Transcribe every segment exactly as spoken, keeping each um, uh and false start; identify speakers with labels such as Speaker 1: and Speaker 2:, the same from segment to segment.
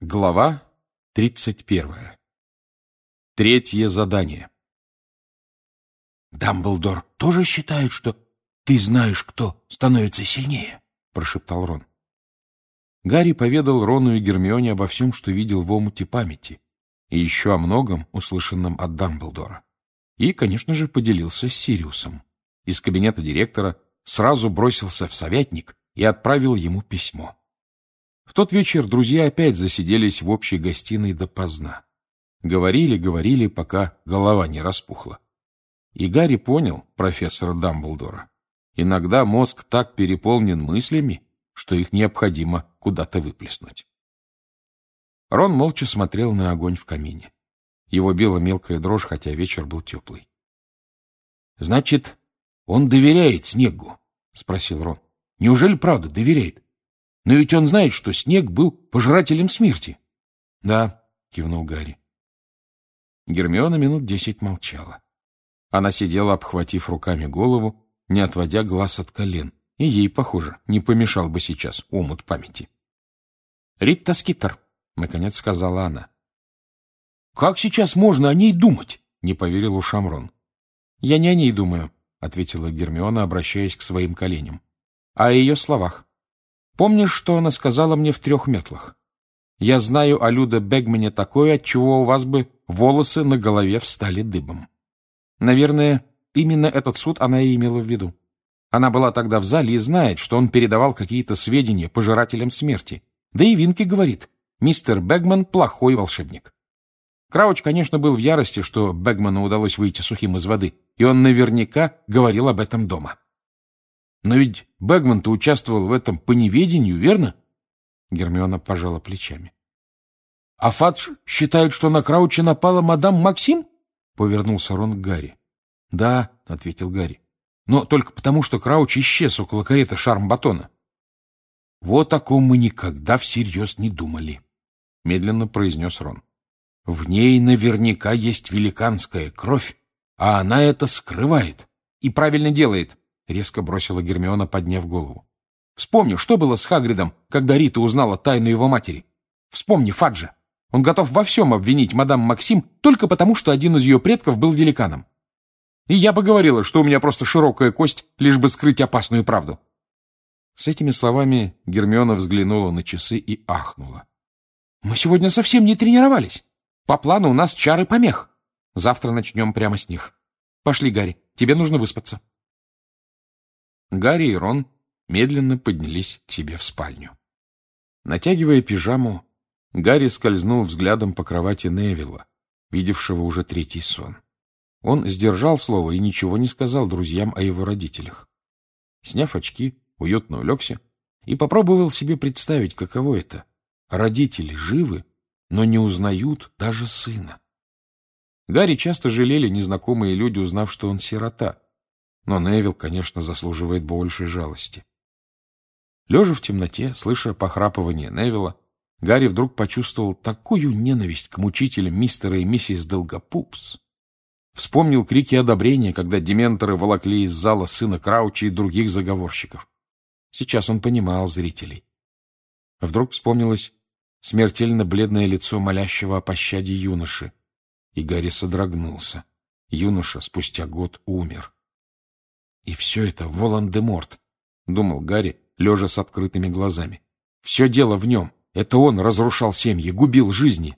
Speaker 1: Глава тридцать первая. Третье задание.
Speaker 2: «Дамблдор тоже считает, что ты знаешь, кто становится сильнее?» — прошептал Рон.
Speaker 1: Гарри поведал Рону и Гермионе обо всем, что видел в омуте памяти, и еще о многом, услышанном от Дамблдора. И, конечно же, поделился с Сириусом. Из кабинета директора сразу бросился в совятник и отправил ему письмо. В тот вечер друзья опять засиделись в общей гостиной допоздна. Говорили, говорили, пока голова не распухла. И Гарри понял профессора Дамблдора. Иногда мозг так переполнен мыслями, что их необходимо куда-то выплеснуть. Рон молча смотрел на огонь в камине. Его била мелкая дрожь, хотя вечер был теплый. — Значит, он доверяет Снеггу? — спросил Рон. — Неужели правда доверяет? Но ведь он знает, что Снегг был пожирателем смерти. — Да, — кивнул Гарри. Гермиона минут десять молчала. Она сидела, обхватив руками голову, не отводя глаз от колен, и ей, похоже, не помешал бы сейчас омут памяти. — Рита Скитер, — наконец сказала она. — Как сейчас можно о ней думать? — не поверил ушам Рон. — Я не о ней думаю, — ответила Гермиона, обращаясь к своим коленям, — а о ее словах. Помнишь, что она сказала мне в трех метлах? Я знаю о Люда Бэгмане такое, отчего у вас бы волосы на голове встали дыбом. Наверное, именно этот суд она и имела в виду. Она была тогда в зале и знает, что он передавал какие-то сведения пожирателям смерти. Да и Винки говорит, мистер Бэгман плохой волшебник. Крауч, конечно, был в ярости, что Бэгману удалось выйти сухим из воды, и он наверняка говорил об этом дома. Но ведь Бэгман-то участвовал в этом по неведению, верно? Гермиона пожала плечами. — А Фадж считает, что на Крауча напала мадам Максим? — повернулся Рон к Гарри. — Да, — ответил Гарри, — но только потому, что Крауч исчез около кареты Шарм-Батона. — Вот о ком мы никогда всерьез не думали, — медленно произнес Рон. — В ней наверняка есть великанская кровь, а она это скрывает. И правильно делает, — резко бросила Гермиона, подняв голову. Вспомни, что было с Хагридом, когда Рита узнала тайну его матери. Вспомни Фаджа. Он готов во всем обвинить мадам Максим только потому, что один из ее предков был великаном. И я бы говорила, что у меня просто широкая кость, лишь бы скрыть опасную правду. С этими словами Гермиона взглянула на часы и ахнула. Мы сегодня совсем не тренировались. По плану у нас чары помех. Завтра начнем прямо с них. Пошли, Гарри, тебе нужно выспаться. Гарри и Рон медленно поднялись к себе в спальню. Натягивая пижаму, Гарри скользнул взглядом по кровати Невилла, видевшего уже третий сон. Он сдержал слово и ничего не сказал друзьям о его родителях. Сняв очки, уютно улегся и попробовал себе представить, каково это. Родители живы, но не узнают даже сына. Гарри часто жалели незнакомые люди, узнав, что он сирота. Но Невилл, конечно, заслуживает большей жалости. Лежа в темноте, слыша похрапывание Невилла, Гарри вдруг почувствовал такую ненависть к мучителям мистера и миссис Долгопупс. Вспомнил крики одобрения, когда дементоры волокли из зала сына Крауча и других заговорщиков. Сейчас он понимал зрителей. Вдруг вспомнилось смертельно бледное лицо молящего о пощаде юноши, и Гарри содрогнулся. Юноша спустя год умер. И все это Волан-де-Морт, — думал Гарри, лежа с открытыми глазами. Все дело в нем. Это он разрушал семьи, губил жизни.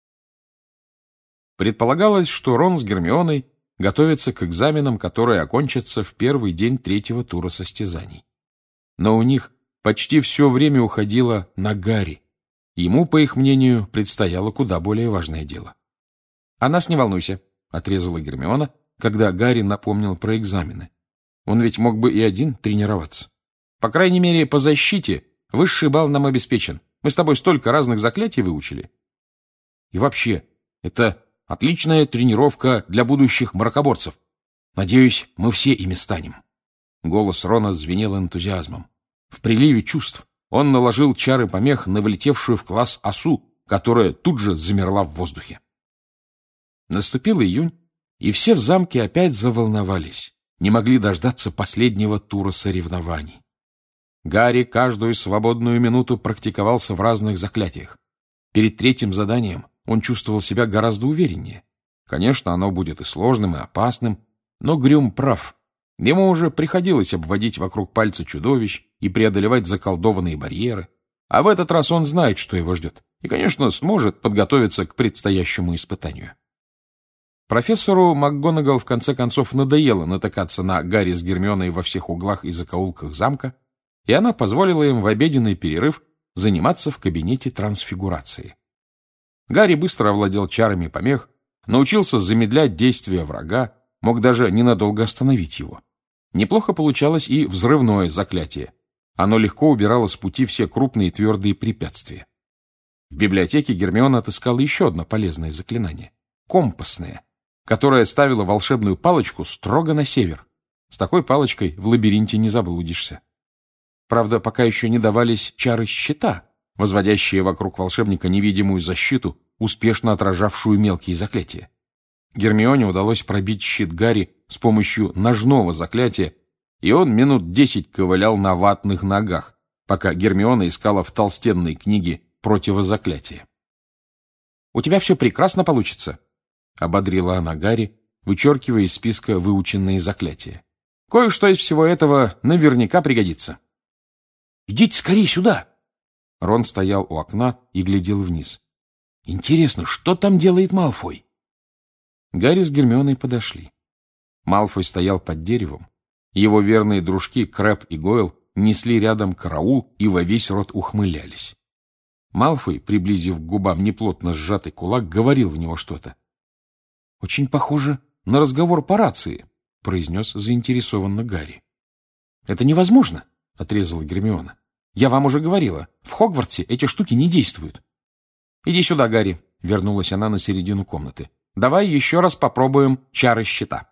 Speaker 1: Предполагалось, что Рон с Гермионой готовятся к экзаменам, которые окончатся в первый день третьего тура состязаний. Но у них почти все время уходило на Гарри. Ему, по их мнению, предстояло куда более важное дело. — А нас не волнуйся, — отрезала Гермиона, когда Гарри напомнил про экзамены. Он ведь мог бы и один тренироваться. По крайней мере, по защите высший балл нам обеспечен. Мы с тобой столько разных заклятий выучили. И вообще, это отличная тренировка для будущих мракоборцев. Надеюсь, мы все ими станем. Голос Рона звенел энтузиазмом. В приливе чувств он наложил чары помех на влетевшую в класс осу, которая тут же замерла в воздухе. Наступил июнь, и все в замке опять заволновались. Не могли дождаться последнего тура соревнований. Гарри каждую свободную минуту практиковался в разных заклятиях. Перед третьим заданием он чувствовал себя гораздо увереннее. Конечно, оно будет и сложным, и опасным, но Грюм прав. Ему уже приходилось обводить вокруг пальца чудовищ и преодолевать заколдованные барьеры. А в этот раз он знает, что его ждет, и, конечно, сможет подготовиться к предстоящему испытанию. Профессору МакГонагал в конце концов надоело натыкаться на Гарри с Гермионой во всех углах и закоулках замка, и она позволила им в обеденный перерыв заниматься в кабинете трансфигурации. Гарри быстро овладел чарами помех, научился замедлять действия врага, мог даже ненадолго остановить его. Неплохо получалось и взрывное заклятие. Оно легко убирало с пути все крупные твердые препятствия. В библиотеке Гермиона отыскала еще одно полезное заклинание — компасное, которое ставило волшебную палочку строго на север. С такой палочкой в лабиринте не заблудишься. Правда, пока еще не давались чары щита, возводящие вокруг волшебника невидимую защиту, успешно отражавшую мелкие заклятия. Гермионе удалось пробить щит Гарри с помощью ножного заклятия, и он минут десять ковылял на ватных ногах, пока Гермиона искала в толстенной книге противозаклятие. «У тебя все прекрасно получится», — ободрила она Гарри, вычеркивая из списка выученные заклятия. «Кое-что из всего этого наверняка пригодится». «Идите скорее сюда!» Рон стоял у окна и глядел вниз. «Интересно, что там делает Малфой?» Гарри с Гермионой подошли. Малфой стоял под деревом. Его верные дружки Крэб и Гойл несли рядом караул и во весь рот ухмылялись. Малфой, приблизив к губам неплотно сжатый кулак, говорил в него что-то. «Очень похоже на разговор по рации», — произнес заинтересованно Гарри. «Это невозможно», — отрезала Гермиона. «Я вам уже говорила, в Хогвартсе эти штуки не действуют». «Иди сюда, Гарри», — вернулась она на середину комнаты. «Давай еще раз попробуем чары щита».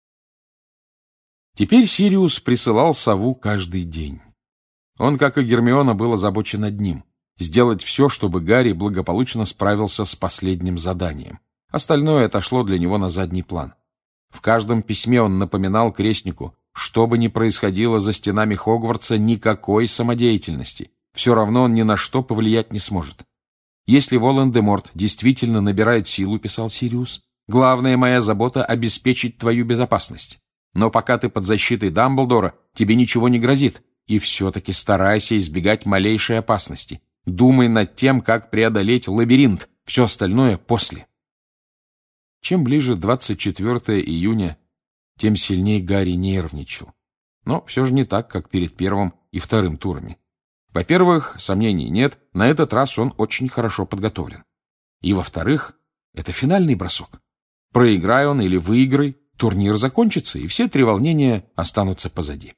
Speaker 1: Теперь Сириус присылал сову каждый день. Он, как и Гермиона, был озабочен одним — сделать все, чтобы Гарри благополучно справился с последним заданием. Остальное отошло для него на задний план. В каждом письме он напоминал крестнику, что бы ни происходило за стенами Хогвартса, никакой самодеятельности. Все равно он ни на что повлиять не сможет. «Если Волан-де-Морт действительно набирает силу, — писал Сириус, — главная моя забота — обеспечить твою безопасность. Но пока ты под защитой Дамблдора, тебе ничего не грозит, и все-таки старайся избегать малейшей опасности. Думай над тем, как преодолеть лабиринт, все остальное после». Чем ближе двадцать четвёртого июня, тем сильнее Гарри нервничал. Но все же не так, как перед первым и вторым турами. Во-первых, сомнений нет, на этот раз он очень хорошо подготовлен. И во-вторых, это финальный бросок. Проиграй он или выиграй, турнир закончится, и все три волнения останутся позади.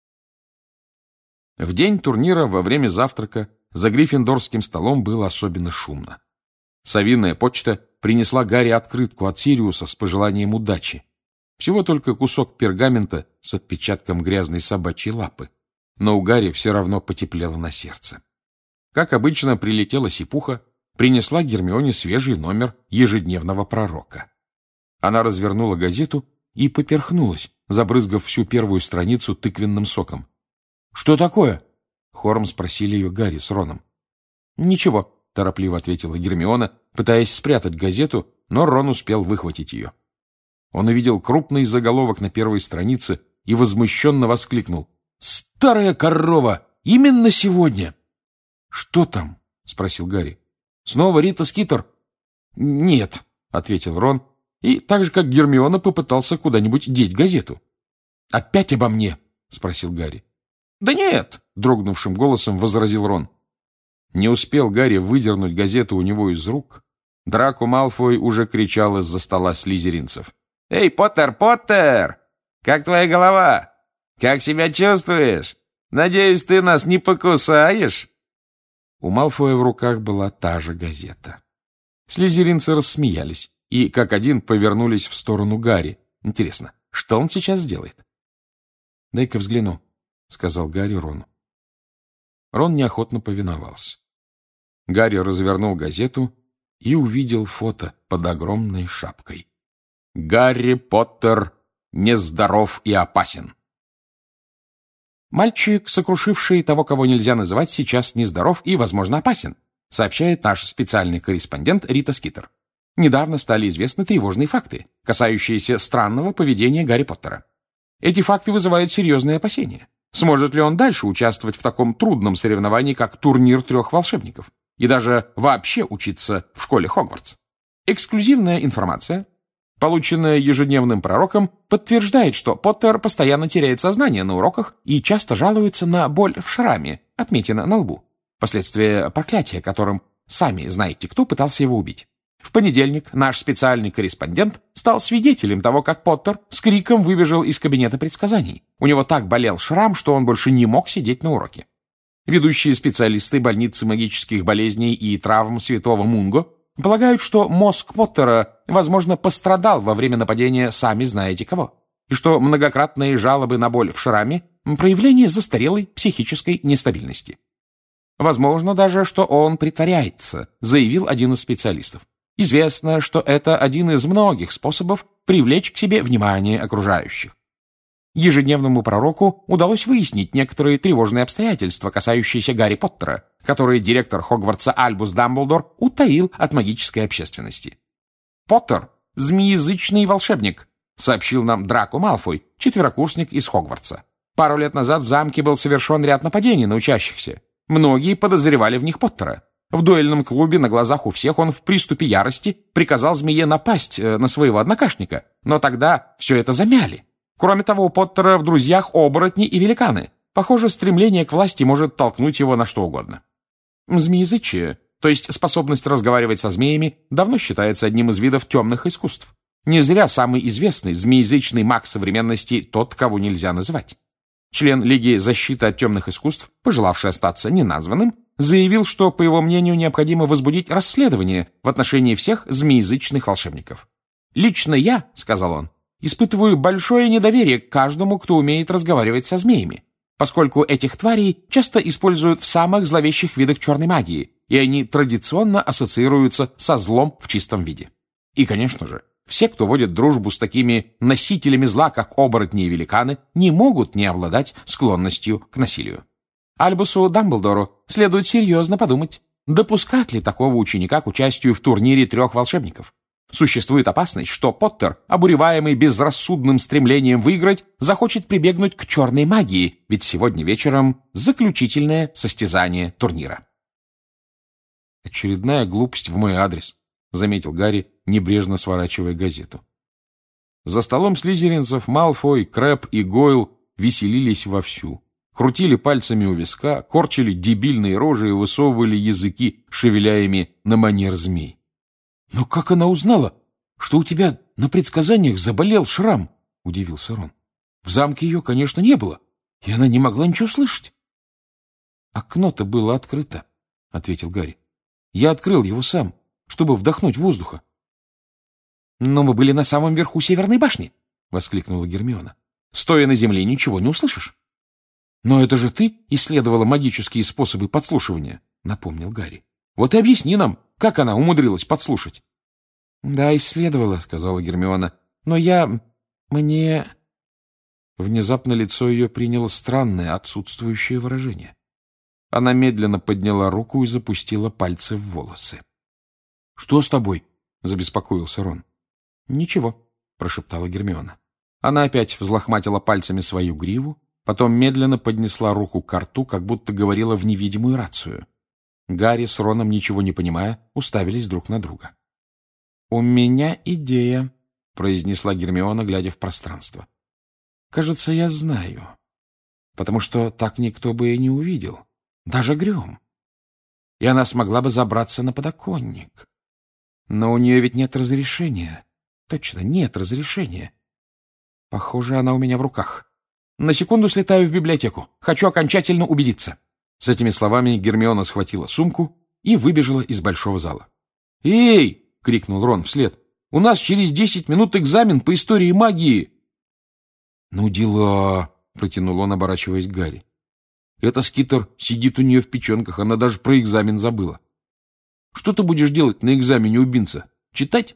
Speaker 1: В день турнира во время завтрака за гриффиндорским столом было особенно шумно. Совиная почта принесла Гарри открытку от Сириуса с пожеланием удачи. Всего только кусок пергамента с отпечатком грязной собачьей лапы. Но у Гарри все равно потеплело на сердце. Как обычно, прилетела сипуха, принесла Гермионе свежий номер ежедневного пророка. Она развернула газету и поперхнулась, забрызгав всю первую страницу тыквенным соком. «Что такое?» — хором спросили ее Гарри с Роном. «Ничего», — торопливо ответила Гермиона, пытаясь спрятать газету, но Рон успел выхватить ее. Он увидел крупный заголовок на первой странице и возмущенно воскликнул. «Старая корова! Именно сегодня!» «Что там?» — спросил Гарри. «Снова Рита Скитер?» «Нет», — ответил Рон, и так же, как Гермиона, попытался куда-нибудь деть газету. «Опять обо мне?» — спросил Гарри. «Да нет», — дрогнувшим голосом возразил Рон. Не успел Гарри выдернуть газету у него из рук, Драко Малфой уже кричал из-за стола слизеринцев. «Эй, Поттер, Поттер! Как твоя голова? Как себя чувствуешь? Надеюсь, ты нас не покусаешь?» У Малфоя в руках была та же газета. Слизеринцы рассмеялись и, как один, повернулись в сторону Гарри. Интересно, что он сейчас сделает? «Дай-ка взгляну», — сказал Гарри Рону. Рон неохотно повиновался. Гарри развернул газету и увидел фото под огромной шапкой. «Гарри Поттер нездоров и опасен». Мальчик, сокрушивший того, кого нельзя называть, сейчас нездоров и, возможно, опасен, сообщает наш специальный корреспондент Рита Скитер. Недавно стали известны тревожные факты, касающиеся странного поведения Гарри Поттера. Эти факты вызывают серьезные опасения. Сможет ли он дальше участвовать в таком трудном соревновании, как турнир трех волшебников, и даже вообще учиться в школе Хогвартс? Эксклюзивная информация, полученная ежедневным пророком, подтверждает, что Поттер постоянно теряет сознание на уроках и часто жалуется на боль в шраме, отметина на лбу, последствия проклятия, которым сами знаете, кто пытался его убить. В понедельник наш специальный корреспондент стал свидетелем того, как Поттер с криком выбежал из кабинета предсказаний. У него так болел шрам, что он больше не мог сидеть на уроке. Ведущие специалисты больницы магических болезней и травм Святого Мунго полагают, что мозг Поттера, возможно, пострадал во время нападения сами знаете кого, и что многократные жалобы на боль в шраме – проявление застарелой психической нестабильности. Возможно даже, что он притворяется, заявил один из специалистов. Известно, что это один из многих способов привлечь к себе внимание окружающих. Ежедневному пророку удалось выяснить некоторые тревожные обстоятельства, касающиеся Гарри Поттера, которые директор Хогвартса Альбус Дамблдор утаил от магической общественности. «Поттер – змеязычный волшебник», — сообщил нам Драко Малфой, четверокурсник из Хогвартса. Пару лет назад в замке был совершен ряд нападений на учащихся. Многие подозревали в них Поттера. В дуэльном клубе на глазах у всех он в приступе ярости приказал змее напасть на своего однокашника, но тогда все это замяли. Кроме того, у Поттера в друзьях оборотни и великаны. Похоже, стремление к власти может толкнуть его на что угодно. Змеязычие, то есть способность разговаривать со змеями, давно считается одним из видов темных искусств. Не зря самый известный змеязычный маг современности тот, кого нельзя называть. Член Лиги защиты от темных искусств, пожелавший остаться неназванным, заявил, что, по его мнению, необходимо возбудить расследование в отношении всех змеязычных волшебников. «Лично я, — сказал он, — испытываю большое недоверие к каждому, кто умеет разговаривать со змеями, поскольку этих тварей часто используют в самых зловещих видах черной магии, и они традиционно ассоциируются со злом в чистом виде. И, конечно же, все, кто водит дружбу с такими носителями зла, как оборотни и великаны, не могут не обладать склонностью к насилию. Альбусу Дамблдору следует серьезно подумать, допускать ли такого ученика к участию в турнире трех волшебников. Существует опасность, что Поттер, обуреваемый безрассудным стремлением выиграть, захочет прибегнуть к черной магии, ведь сегодня вечером заключительное состязание турнира. «Очередная глупость в мой адрес», — заметил Гарри, небрежно сворачивая газету. За столом слизеринцев Малфой, Крэб и Гойл веселились вовсю. Крутили пальцами у виска, корчили дебильные рожи и высовывали языки, шевеля ими на манер змей. «Но как она узнала, что у тебя на предсказаниях заболел шрам?» — удивился Рон. «В замке ее, конечно, не было, и она не могла ничего слышать». «Окно-то было открыто», — ответил Гарри. «Я открыл его сам, чтобы вдохнуть воздуха». «Но мы были на самом верху Северной башни», — воскликнула Гермиона. «Стоя на земле, ничего не услышишь». «Но это же ты исследовала магические способы подслушивания», — напомнил Гарри. «Вот и объясни нам, как она умудрилась подслушать». «Да, исследовала», — сказала Гермиона. «Но я... мне...» Внезапно лицо ее приняло странное, отсутствующее выражение. Она медленно подняла руку и запустила пальцы в волосы. «Что с тобой?» — забеспокоился Рон. «Ничего», — прошептала Гермиона. Она опять взлохматила пальцами свою гриву, потом медленно поднесла руку к рту, как будто говорила в невидимую рацию. Гарри с Роном, ничего не понимая, уставились друг на друга. «У меня идея», — произнесла Гермиона, глядя в пространство. «Кажется, я знаю, потому что так никто бы и не увидел, даже Грём. И она смогла бы забраться на подоконник. Но у нее ведь нет разрешения. Точно, нет разрешения. Похоже, она у меня в руках. На секунду слетаю в библиотеку. Хочу окончательно убедиться». С этими словами Гермиона схватила сумку и выбежала из большого зала. «Эй!» — крикнул Рон вслед. «У нас через десять минут экзамен по истории магии!» «Ну дела!» — протянул он, оборачиваясь к Гарри. «Эта Скитер сидит у нее в печенках, она даже про экзамен забыла. Что ты будешь делать на экзамене у Бинса? Читать?»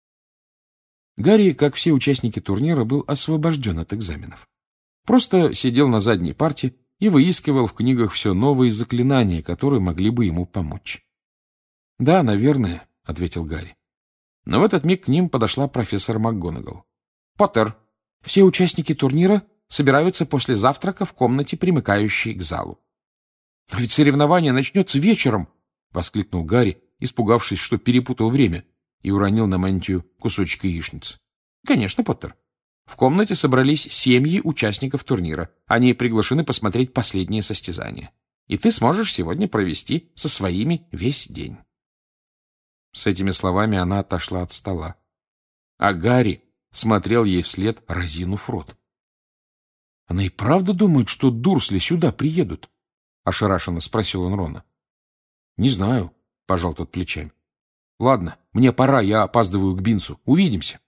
Speaker 1: Гарри, как все участники турнира, был освобожден от экзаменов. Просто сидел на задней парте и выискивал в книгах все новые заклинания, которые могли бы ему помочь. — Да, наверное, — ответил Гарри. Но в этот миг к ним подошла профессор МакГонагал. — Поттер, все участники турнира собираются после завтрака в комнате, примыкающей к залу. — Но ведь соревнование начнется вечером! — воскликнул Гарри, испугавшись, что перепутал время, и уронил на мантию кусочек яичницы. — Конечно, Поттер. В комнате собрались семьи участников турнира. Они приглашены посмотреть последнее состязание. И ты сможешь сегодня провести со своими весь день. С этими словами она отошла от стола. А Гарри смотрел ей вслед, разинув рот. — Она и правда думает, что Дурсли сюда приедут? — ошарашенно спросил он Рона. — Не знаю, — пожал тот плечами. — Ладно, мне пора, я опаздываю к Бинсу. Увидимся.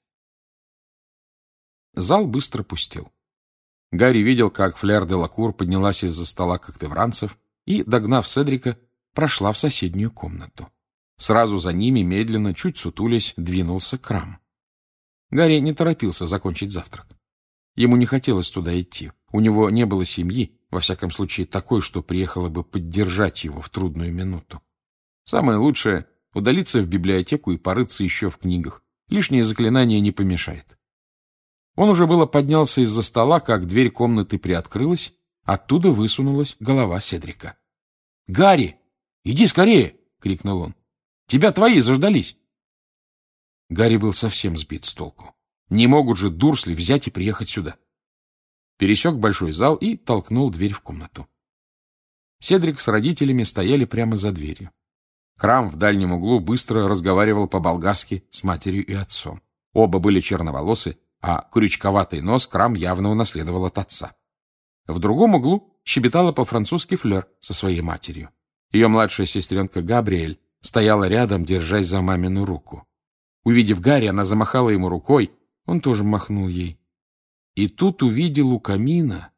Speaker 1: Зал быстро пустел. Гарри видел, как Флер де Лакур поднялась из-за стола когтевранцев и, догнав Седрика, прошла в соседнюю комнату. Сразу за ними, медленно, чуть сутулясь, двинулся Крам. Гарри не торопился закончить завтрак. Ему не хотелось туда идти. У него не было семьи, во всяком случае такой, что приехала бы поддержать его в трудную минуту. Самое лучшее — удалиться в библиотеку и порыться еще в книгах. Лишнее заклинание не помешает. Он уже было поднялся из-за стола, как дверь комнаты приоткрылась, оттуда высунулась голова Седрика. — Гарри, иди скорее! — крикнул он. — Тебя твои заждались! Гарри был совсем сбит с толку. Не могут же Дурсли взять и приехать сюда. Пересек большой зал и толкнул дверь в комнату. Седрик с родителями стояли прямо за дверью. Крам в дальнем углу быстро разговаривал по-болгарски с матерью и отцом. Оба были черноволосы, а крючковатый нос Крам явно унаследовал от отца. В другом углу щебетала по-французски Флер со своей матерью. Ее младшая сестренка Габриэль стояла рядом, держась за мамину руку. Увидев Гарри, она замахала ему рукой, он тоже махнул ей. И тут увидел у камина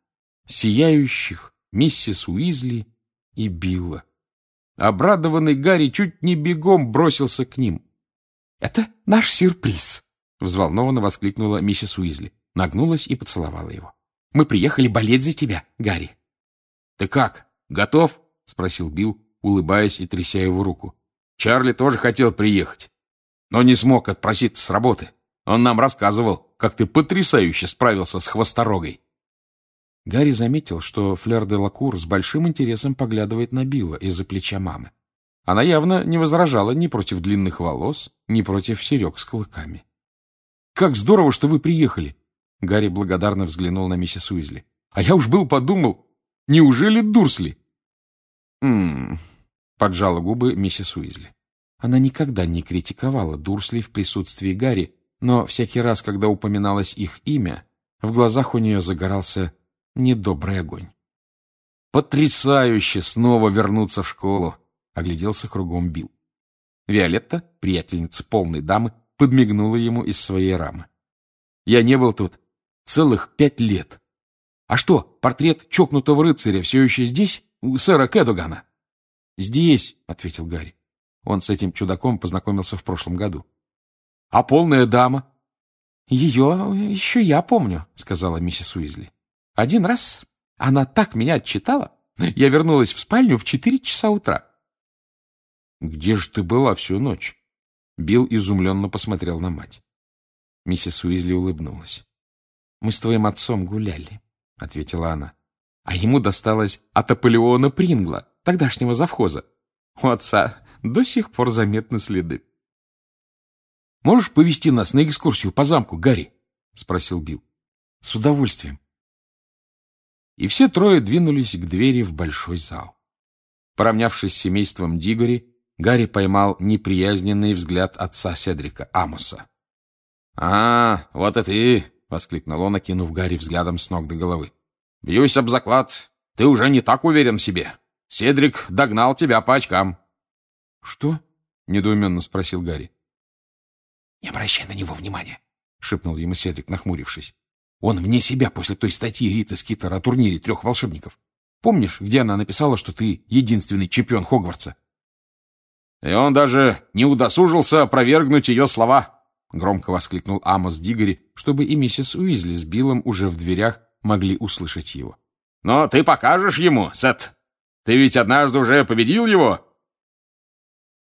Speaker 1: сияющих миссис Уизли и Билла. Обрадованный Гарри чуть не бегом бросился к ним. — Это наш сюрприз! — взволнованно воскликнула миссис Уизли, нагнулась и поцеловала его. — Мы приехали болеть за тебя, Гарри. — Ты как, готов? — спросил Билл, улыбаясь и тряся его руку. — Чарли тоже хотел приехать, но не смог отпроситься с работы. Он нам рассказывал, как ты потрясающе справился с хвосторогой. Гарри заметил, что Флер де Лакур с большим интересом поглядывает на Билла из-за плеча мамы. Она явно не возражала ни против длинных волос, ни против серег с клыками. — Как здорово, что вы приехали! — Гарри благодарно взглянул на миссис Уизли. — А я уж был подумал, неужели Дурсли? — М-м-м, поджала губы миссис Уизли. Она никогда не критиковала Дурсли в присутствии Гарри, но всякий раз, когда упоминалось их имя, в глазах у нее загорался недобрый огонь. «Потрясающе снова вернуться в школу!» — огляделся кругом Билл. Виолетта, приятельница полной дамы, подмигнула ему из своей рамы. «Я не был тут целых пять лет. А что, портрет чокнутого рыцаря все еще здесь, у сэра Кэдугана?» «Здесь», — ответил Гарри. Он с этим чудаком познакомился в прошлом году. — А полная дама? — Ее еще я помню, — сказала миссис Уизли. — Один раз она так меня отчитала, я вернулась в спальню в четыре часа утра. — Где же ты была всю ночь? Билл изумленно посмотрел на мать. Миссис Уизли улыбнулась. — Мы с твоим отцом гуляли, — ответила она. — А ему досталось от Аполеона Прингла, тогдашнего завхоза. У отца до сих пор заметны следы. — Можешь повести нас на экскурсию по замку, Гарри? — спросил Билл. — С удовольствием. И все трое двинулись к двери в большой зал. Поравнявшись с семейством Дигори, Гарри поймал неприязненный взгляд отца Седрика, Амоса. — А, вот и ты! — воскликнул он, окинув Гарри взглядом с ног до головы. — Бьюсь об заклад, ты уже не так уверен в себе. Седрик догнал тебя по очкам. — Что? — недоуменно спросил Гарри. — Не обращай на него внимания, — шепнул ему Седрик, нахмурившись. — Он вне себя после той статьи Риты Скитера о турнире трех волшебников. Помнишь, где она написала, что ты единственный чемпион Хогвартса? — И он даже не удосужился опровергнуть ее слова, — громко воскликнул Амос Дигори, чтобы и миссис Уизли с Биллом уже в дверях могли услышать его. — Но ты покажешь ему, Сет? Ты ведь однажды уже победил его?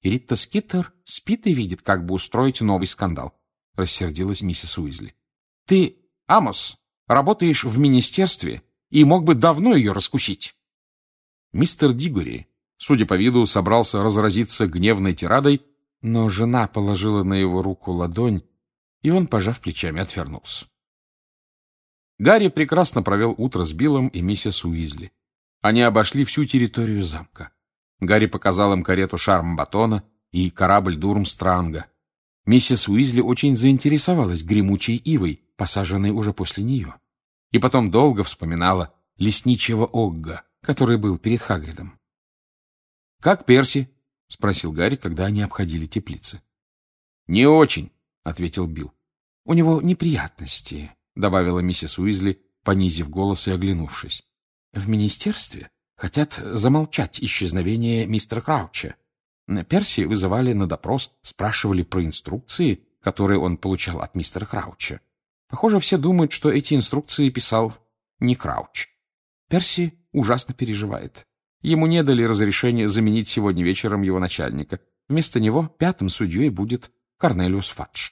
Speaker 1: И Рита Скиттер спит и видит, как бы устроить новый скандал, — рассердилась миссис Уизли. — Ты, Амос, работаешь в министерстве и мог бы давно ее раскусить. Мистер Дигори, судя по виду, собрался разразиться гневной тирадой, но жена положила на его руку ладонь, и он, пожав плечами, отвернулся. Гарри прекрасно провел утро с Биллом и миссис Уизли. Они обошли всю территорию замка. Гарри показал им карету Шарм-Батона и корабль Дурмстранга. Миссис Уизли очень заинтересовалась гремучей ивой, посаженной уже после нее. И потом долго вспоминала лесничего Огга, который был перед Хагридом. — Как Перси? — спросил Гарри, когда они обходили теплицы. — Не очень, — ответил Билл. — У него неприятности, — добавила миссис Уизли, понизив голос и оглянувшись. — В министерстве хотят замолчать исчезновение мистера Крауча. Перси вызывали на допрос, спрашивали про инструкции, которые он получал от мистера Крауча. Похоже, все думают, что эти инструкции писал не Крауч. Перси ужасно переживает. Ему не дали разрешения заменить сегодня вечером его начальника. Вместо него пятым судьей будет Корнелиус Фадж.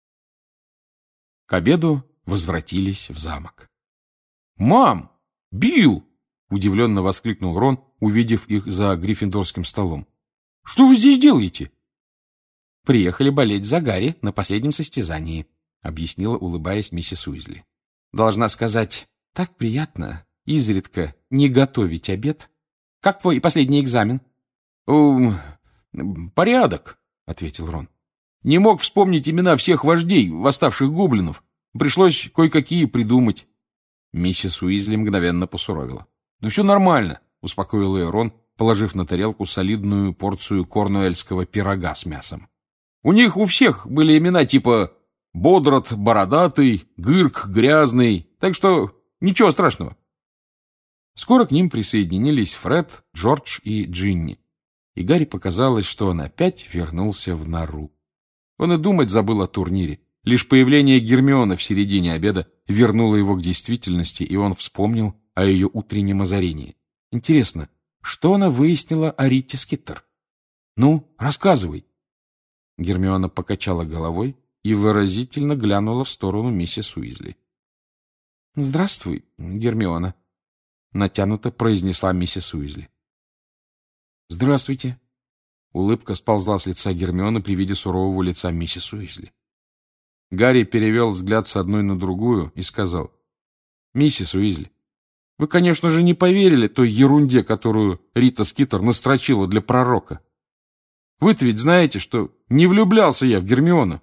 Speaker 1: К обеду возвратились в замок. «Мам! Билл!» — удивленно воскликнул Рон, увидев их за гриффиндорским столом. «Что вы здесь делаете?» «Приехали болеть за Гарри на последнем состязании», — объяснила, улыбаясь, миссис Уизли. «Должна сказать, так приятно изредка не готовить обед. Как твой последний экзамен?» «О, порядок», — ответил Рон. «Не мог вспомнить имена всех вождей, восставших гоблинов. Пришлось кое-какие придумать». Миссис Уизли мгновенно посуровила. «Ну все нормально», — успокоил ее Рон, положив на тарелку солидную порцию корнуэльского пирога с мясом. «У них у всех были имена типа Бодрат, Бородатый, Гырк, Грязный, так что ничего страшного». Скоро к ним присоединились Фред, Джордж и Джинни, и Гарри показалось, что он опять вернулся в нору. Он и думать забыл о турнире. Лишь появление Гермионы в середине обеда вернуло его к действительности, и он вспомнил о ее утреннем озарении. Интересно, что она выяснила о Рите Скиттер? «Ну, рассказывай». Гермиона покачала головой и выразительно глянула в сторону миссис Уизли. «Здравствуй, Гермиона», — натянуто произнесла миссис Уизли. «Здравствуйте». Улыбка сползла с лица Гермионы при виде сурового лица миссис Уизли. Гарри перевел взгляд с одной на другую и сказал: «Миссис Уизли, вы, конечно же, не поверили той ерунде, которую Рита Скиттер настрочила для пророка. Вы-то ведь знаете, что не влюблялся я в Гермиону».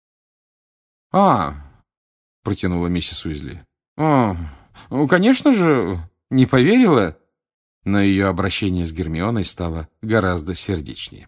Speaker 1: «А, — протянула миссис Уизли, — а, ну, конечно же, не поверила». Но ее обращение с Гермионой стало гораздо сердечнее.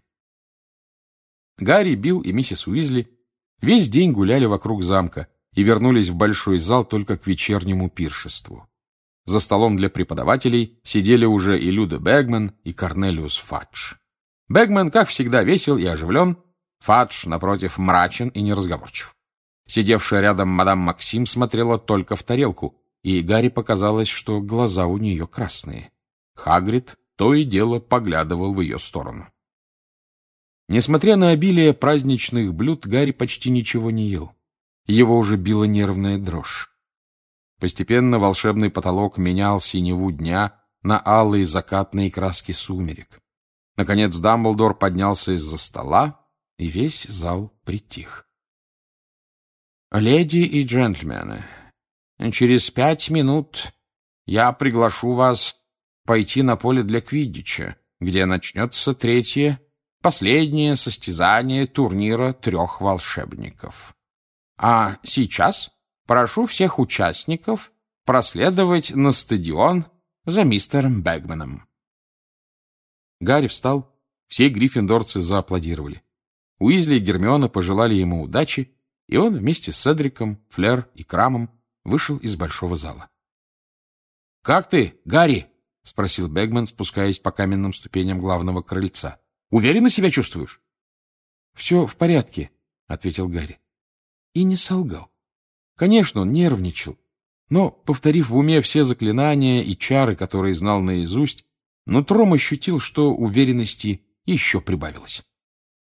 Speaker 1: Гарри, Билл и миссис Уизли весь день гуляли вокруг замка и вернулись в большой зал только к вечернему пиршеству. За столом для преподавателей сидели уже и Люда Бэгман, и Корнелиус Фадж. Бэгман, как всегда, весел и оживлен, Фадж, напротив, мрачен и неразговорчив. Сидевшая рядом мадам Максим смотрела только в тарелку, и Гарри показалось, что глаза у нее красные. Хагрид то и дело поглядывал в ее сторону. Несмотря на обилие праздничных блюд, Гарри почти ничего не ел. Его уже била нервная дрожь. Постепенно волшебный потолок менял синеву дня на алые закатные краски сумерек. Наконец Дамблдор поднялся из-за стола, и весь зал притих. «Леди и джентльмены, через пять минут я приглашу вас пойти на поле для квиддича, где начнется третье, последнее состязание турнира трех волшебников. А сейчас прошу всех участников проследовать на стадион за мистером Бэгманом». Гарри встал, все гриффиндорцы зааплодировали. Уизли и Гермиона пожелали ему удачи, и он вместе с Седриком, Флер и Крамом вышел из большого зала. «Как ты, Гарри?» — спросил Бэгман, спускаясь по каменным ступеням главного крыльца. «Уверенно себя чувствуешь?» «Все в порядке», — ответил Гарри. И не солгал. Конечно, он нервничал, но, повторив в уме все заклинания и чары, которые знал наизусть, нутром ощутил, что уверенности еще прибавилось.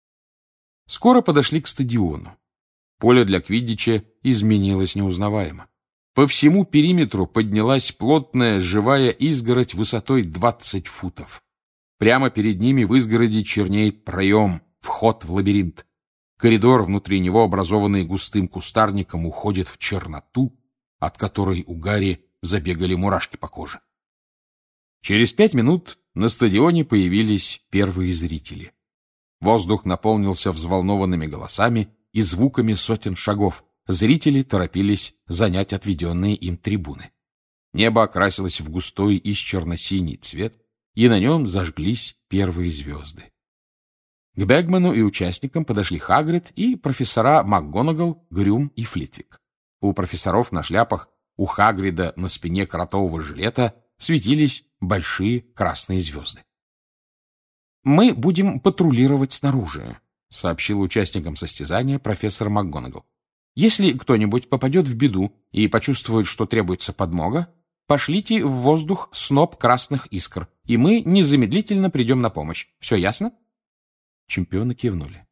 Speaker 1: Скоро подошли к стадиону. Поле для квиддича изменилось неузнаваемо. По всему периметру поднялась плотная живая изгородь высотой двадцать футов. Прямо перед ними в изгороди чернеет проем, вход в лабиринт. Коридор внутри него, образованный густым кустарником, уходит в черноту, от которой у Гарри забегали мурашки по коже. Через пять минут на стадионе появились первые зрители. Воздух наполнился взволнованными голосами и звуками сотен шагов. Зрители торопились занять отведенные им трибуны. Небо окрасилось в густой и черно-синий цвет, и на нем зажглись первые звезды. К Бэгману и участникам подошли Хагрид и профессора МакГонагал, Грюм и Флитвик. У профессоров на шляпах, у Хагрида на спине кротового жилета светились большие красные звезды. «Мы будем патрулировать снаружи», — сообщил участникам состязания профессор МакГонагал. «Если кто-нибудь попадет в беду и почувствует, что требуется подмога, пошлите в воздух сноп красных искр, и мы незамедлительно придем на помощь. Все ясно?» Чемпионы кивнули.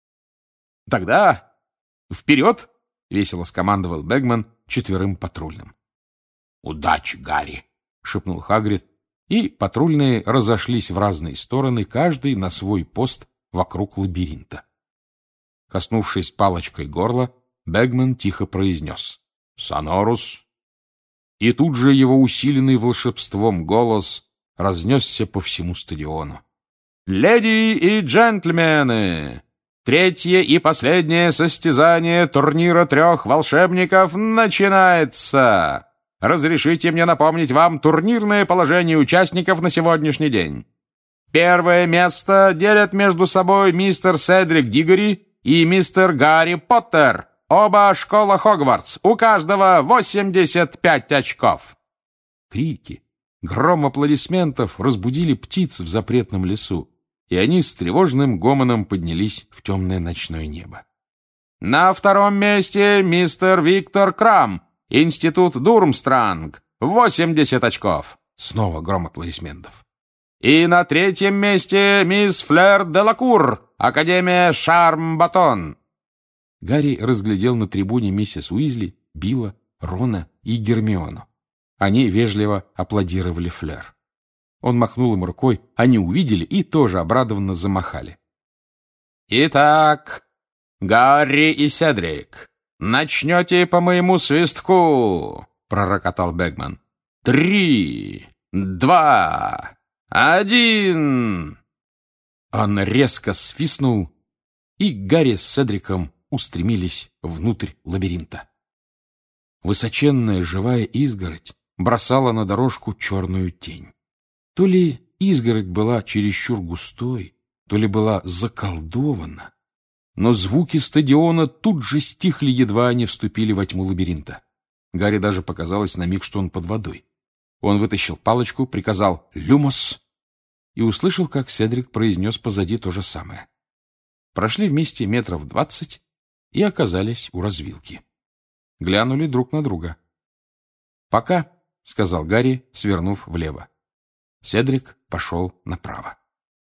Speaker 1: «Тогда вперед!» — весело скомандовал Бэгман четверым патрульным.
Speaker 2: «Удачи, Гарри!»
Speaker 1: — шепнул Хагрид, и патрульные разошлись в разные стороны, каждый на свой пост вокруг лабиринта. Коснувшись палочкой горла, Бэгман тихо произнес «Сонорус!» И тут же его усиленный волшебством голос разнесся по всему стадиону. «Леди и джентльмены! Третье и последнее состязание турнира трех волшебников начинается! Разрешите мне напомнить вам турнирное положение участников на сегодняшний день. Первое место делят между собой мистер Седрик Диггори и мистер Гарри Поттер, оба школа Хогвартс, у каждого восемьдесят пять очков». Крики, гром аплодисментов разбудили птиц в запретном лесу, и они с тревожным гомоном поднялись в темное ночное небо. На втором месте мистер Виктор Крам, Институт Дурмстранг, восемьдесят очков. Снова гром аплодисментов. И на третьем месте мисс Флер Делакур, Академия Шарм-Батон. Гарри разглядел на трибуне миссис Уизли, Билла, Рона и Гермиону. Они вежливо аплодировали Флер. Он махнул им рукой, они увидели и тоже обрадованно замахали. «Итак, Гарри и Седрик, начнете по моему свистку!» — пророкотал Бэгман. «Три, два, один!» Он резко свистнул, и Гарри с Седриком устремились внутрь лабиринта. Высоченная живая изгородь бросала на дорожку черную тень. То ли изгородь была чересчур густой, то ли была заколдована, но звуки стадиона тут же стихли, едва они вступили во тьму лабиринта. Гарри даже показалось на миг, что он под водой. Он вытащил палочку, приказал «Люмос» и услышал, как Седрик произнес позади то же самое. Прошли вместе метров двадцать и оказались у развилки. Глянули друг на друга. «Пока», — сказал Гарри, свернув влево. Седрик пошел направо.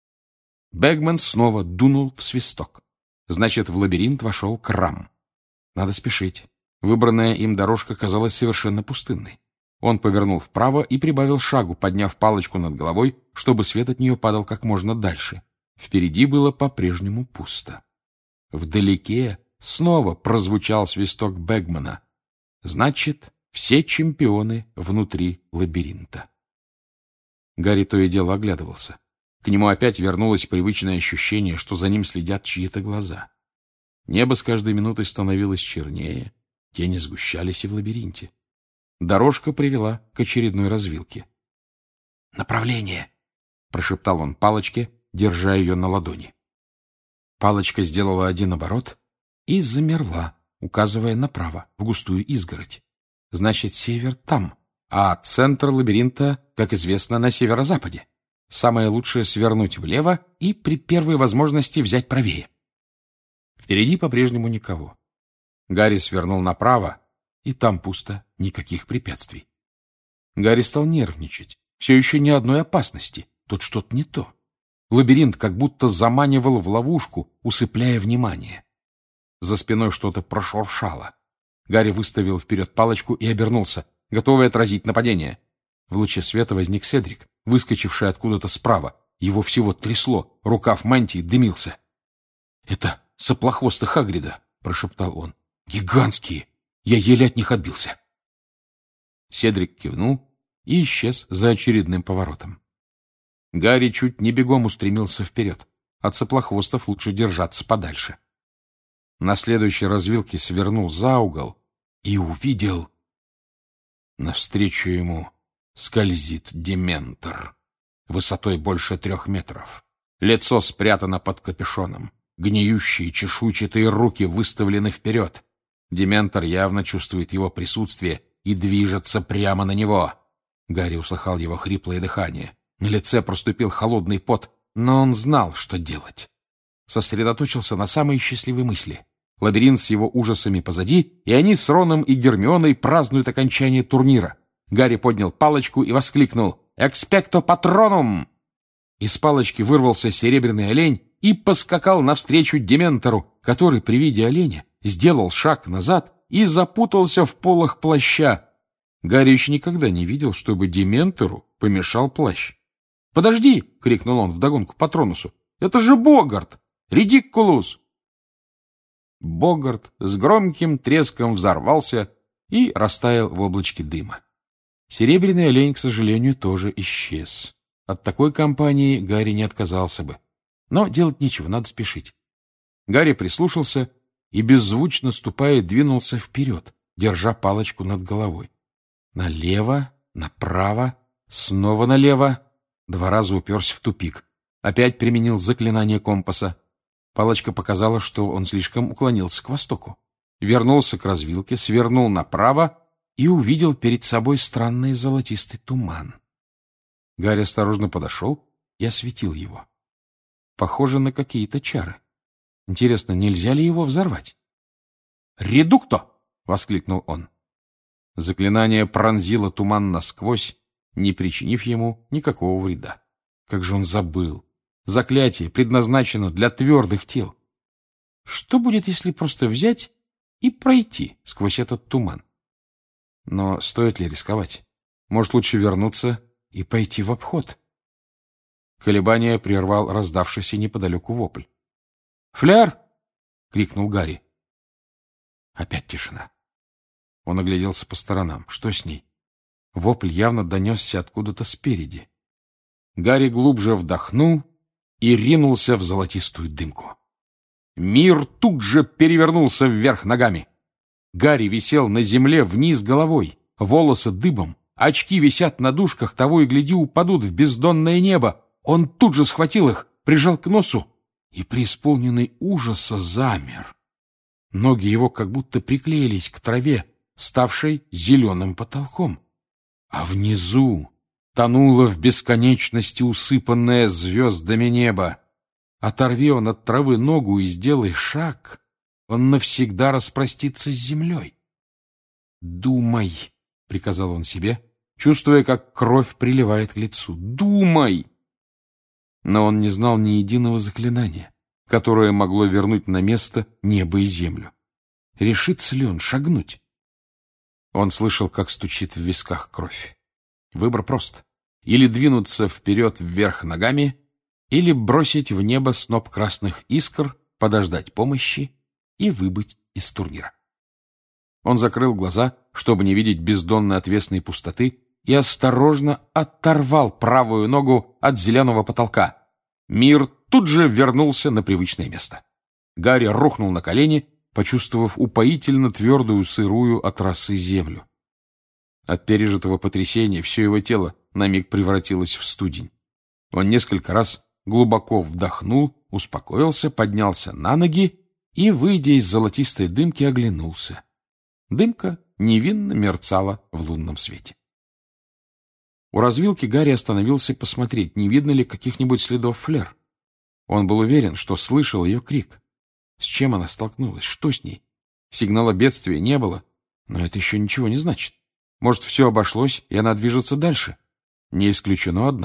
Speaker 1: Бэгман снова дунул в свисток. Значит, в лабиринт вошел Крам. Надо спешить. Выбранная им дорожка казалась совершенно пустынной. Он повернул вправо и прибавил шагу, подняв палочку над головой, чтобы свет от нее падал как можно дальше. Впереди было по-прежнему пусто. Вдалеке снова прозвучал свисток Бэгмана. Значит, все чемпионы внутри лабиринта. Гарри то и дело оглядывался. К нему опять вернулось привычное ощущение, что за ним следят чьи-то глаза. Небо с каждой минутой становилось чернее, тени сгущались и в лабиринте. Дорожка привела к очередной развилке. «Направление!» — прошептал он палочке, держа ее на ладони. Палочка сделала один оборот и замерла, указывая направо, в густую изгородь. Значит, север там, а центр лабиринта, как известно, на северо-западе. Самое лучшее свернуть влево и при первой возможности взять правее. Впереди по-прежнему никого. Гарри свернул направо, и там пусто, никаких препятствий. Гарри стал нервничать. Все еще ни одной опасности. Тут что-то не то. Лабиринт как будто заманивал в ловушку, усыпляя внимание. За спиной что-то прошуршало. Гарри выставил вперед палочку и обернулся, готовый отразить нападение. В луче света возник Седрик, выскочивший откуда-то справа. Его всего трясло, рукав мантии дымился. — Это соплохвосты Хагрида, — прошептал он. — Гигантские! Я еле от них отбился. Седрик кивнул и исчез за очередным поворотом. Гарри чуть не бегом устремился вперед. От соплохвостов лучше держаться подальше. На следующей развилке свернул за угол и увидел... Навстречу ему скользит дементор, высотой больше трех метров. Лицо спрятано под капюшоном. Гниющие чешуйчатые руки выставлены вперед. Дементор явно чувствует его присутствие и движется прямо на него. Гарри услыхал его хриплое дыхание. На лице проступил холодный пот, но он знал, что делать. Сосредоточился на самой счастливой мысли. Лабиринт с его ужасами позади, и они с Роном и Гермионой празднуют окончание турнира. Гарри поднял палочку и воскликнул «Экспекто патронум!». Из палочки вырвался серебряный олень и поскакал навстречу дементору, который при виде оленя сделал шаг назад и запутался в полах плаща. Гарри еще никогда не видел, чтобы дементору помешал плащ. «Подожди!» — крикнул он вдогонку Патронусу. «Это же Богарт! Ридикулус!» Богарт с громким треском взорвался и растаял в облачке дыма. Серебряный олень, к сожалению, тоже исчез. От такой компании Гарри не отказался бы. Но делать нечего, надо спешить. Гарри прислушался и, беззвучно ступая, двинулся вперед, держа палочку над головой. Налево, направо, снова налево. Два раза уперся в тупик. Опять применил заклинание компаса. Палочка показала, что он слишком уклонился к востоку. Вернулся к развилке, свернул направо и увидел перед собой странный золотистый туман. Гарри осторожно подошел и осветил его. Похоже на какие-то чары. Интересно, нельзя ли его взорвать? «Редукто!» — воскликнул он. Заклинание пронзило туман насквозь, не причинив ему никакого вреда. Как же он забыл! Заклятие предназначено для твердых тел. Что будет, если просто взять и пройти сквозь этот туман? Но стоит ли рисковать? Может, лучше вернуться и пойти в обход? Колебание прервал раздавшийся неподалеку вопль. «Фляр!» — крикнул Гарри. Опять тишина. Он огляделся по сторонам. Что с ней? Вопль явно донесся откуда-то спереди. Гарри глубже вдохнул и ринулся в золотистую дымку. Мир тут же перевернулся вверх ногами. Гарри висел на земле вниз головой, волосы дыбом, очки висят на дужках, того и гляди упадут в бездонное небо. Он тут же схватил их, прижал к носу и, преисполненный ужаса, замер. Ноги его как будто приклеились к траве, ставшей зеленым потолком. А внизу тонуло в бесконечности усыпанное звездами небо. Оторви он от травы ногу и сделай шаг, он навсегда распростится с землей. «Думай», — приказал он себе, чувствуя, как кровь приливает к лицу. «Думай!» Но он не знал ни единого заклинания, которое могло вернуть на место небо и землю. Решится ли он шагнуть? Он слышал, как стучит в висках кровь. Выбор прост. Или двинуться вперед вверх ногами, или бросить в небо сноп красных искр, подождать помощи и выбыть из турнира. Он закрыл глаза, чтобы не видеть бездонной отвесной пустоты, и осторожно оторвал правую ногу от зеленого потолка. Мир тут же вернулся на привычное место. Гарри рухнул на колени, почувствовав упоительно твердую сырую от росы землю. От пережитого потрясения все его тело на миг превратилось в студень. Он несколько раз глубоко вдохнул, успокоился, поднялся на ноги и, выйдя из золотистой дымки, оглянулся. Дымка невинно мерцала в лунном свете. У развилки Гарри остановился посмотреть, не видно ли каких-нибудь следов Флер. Он был уверен, что слышал ее крик. С чем она столкнулась? Что с ней? Сигнала бедствия не было, но это еще ничего не значит. Может, все обошлось, и она движется дальше? Не исключено, однако,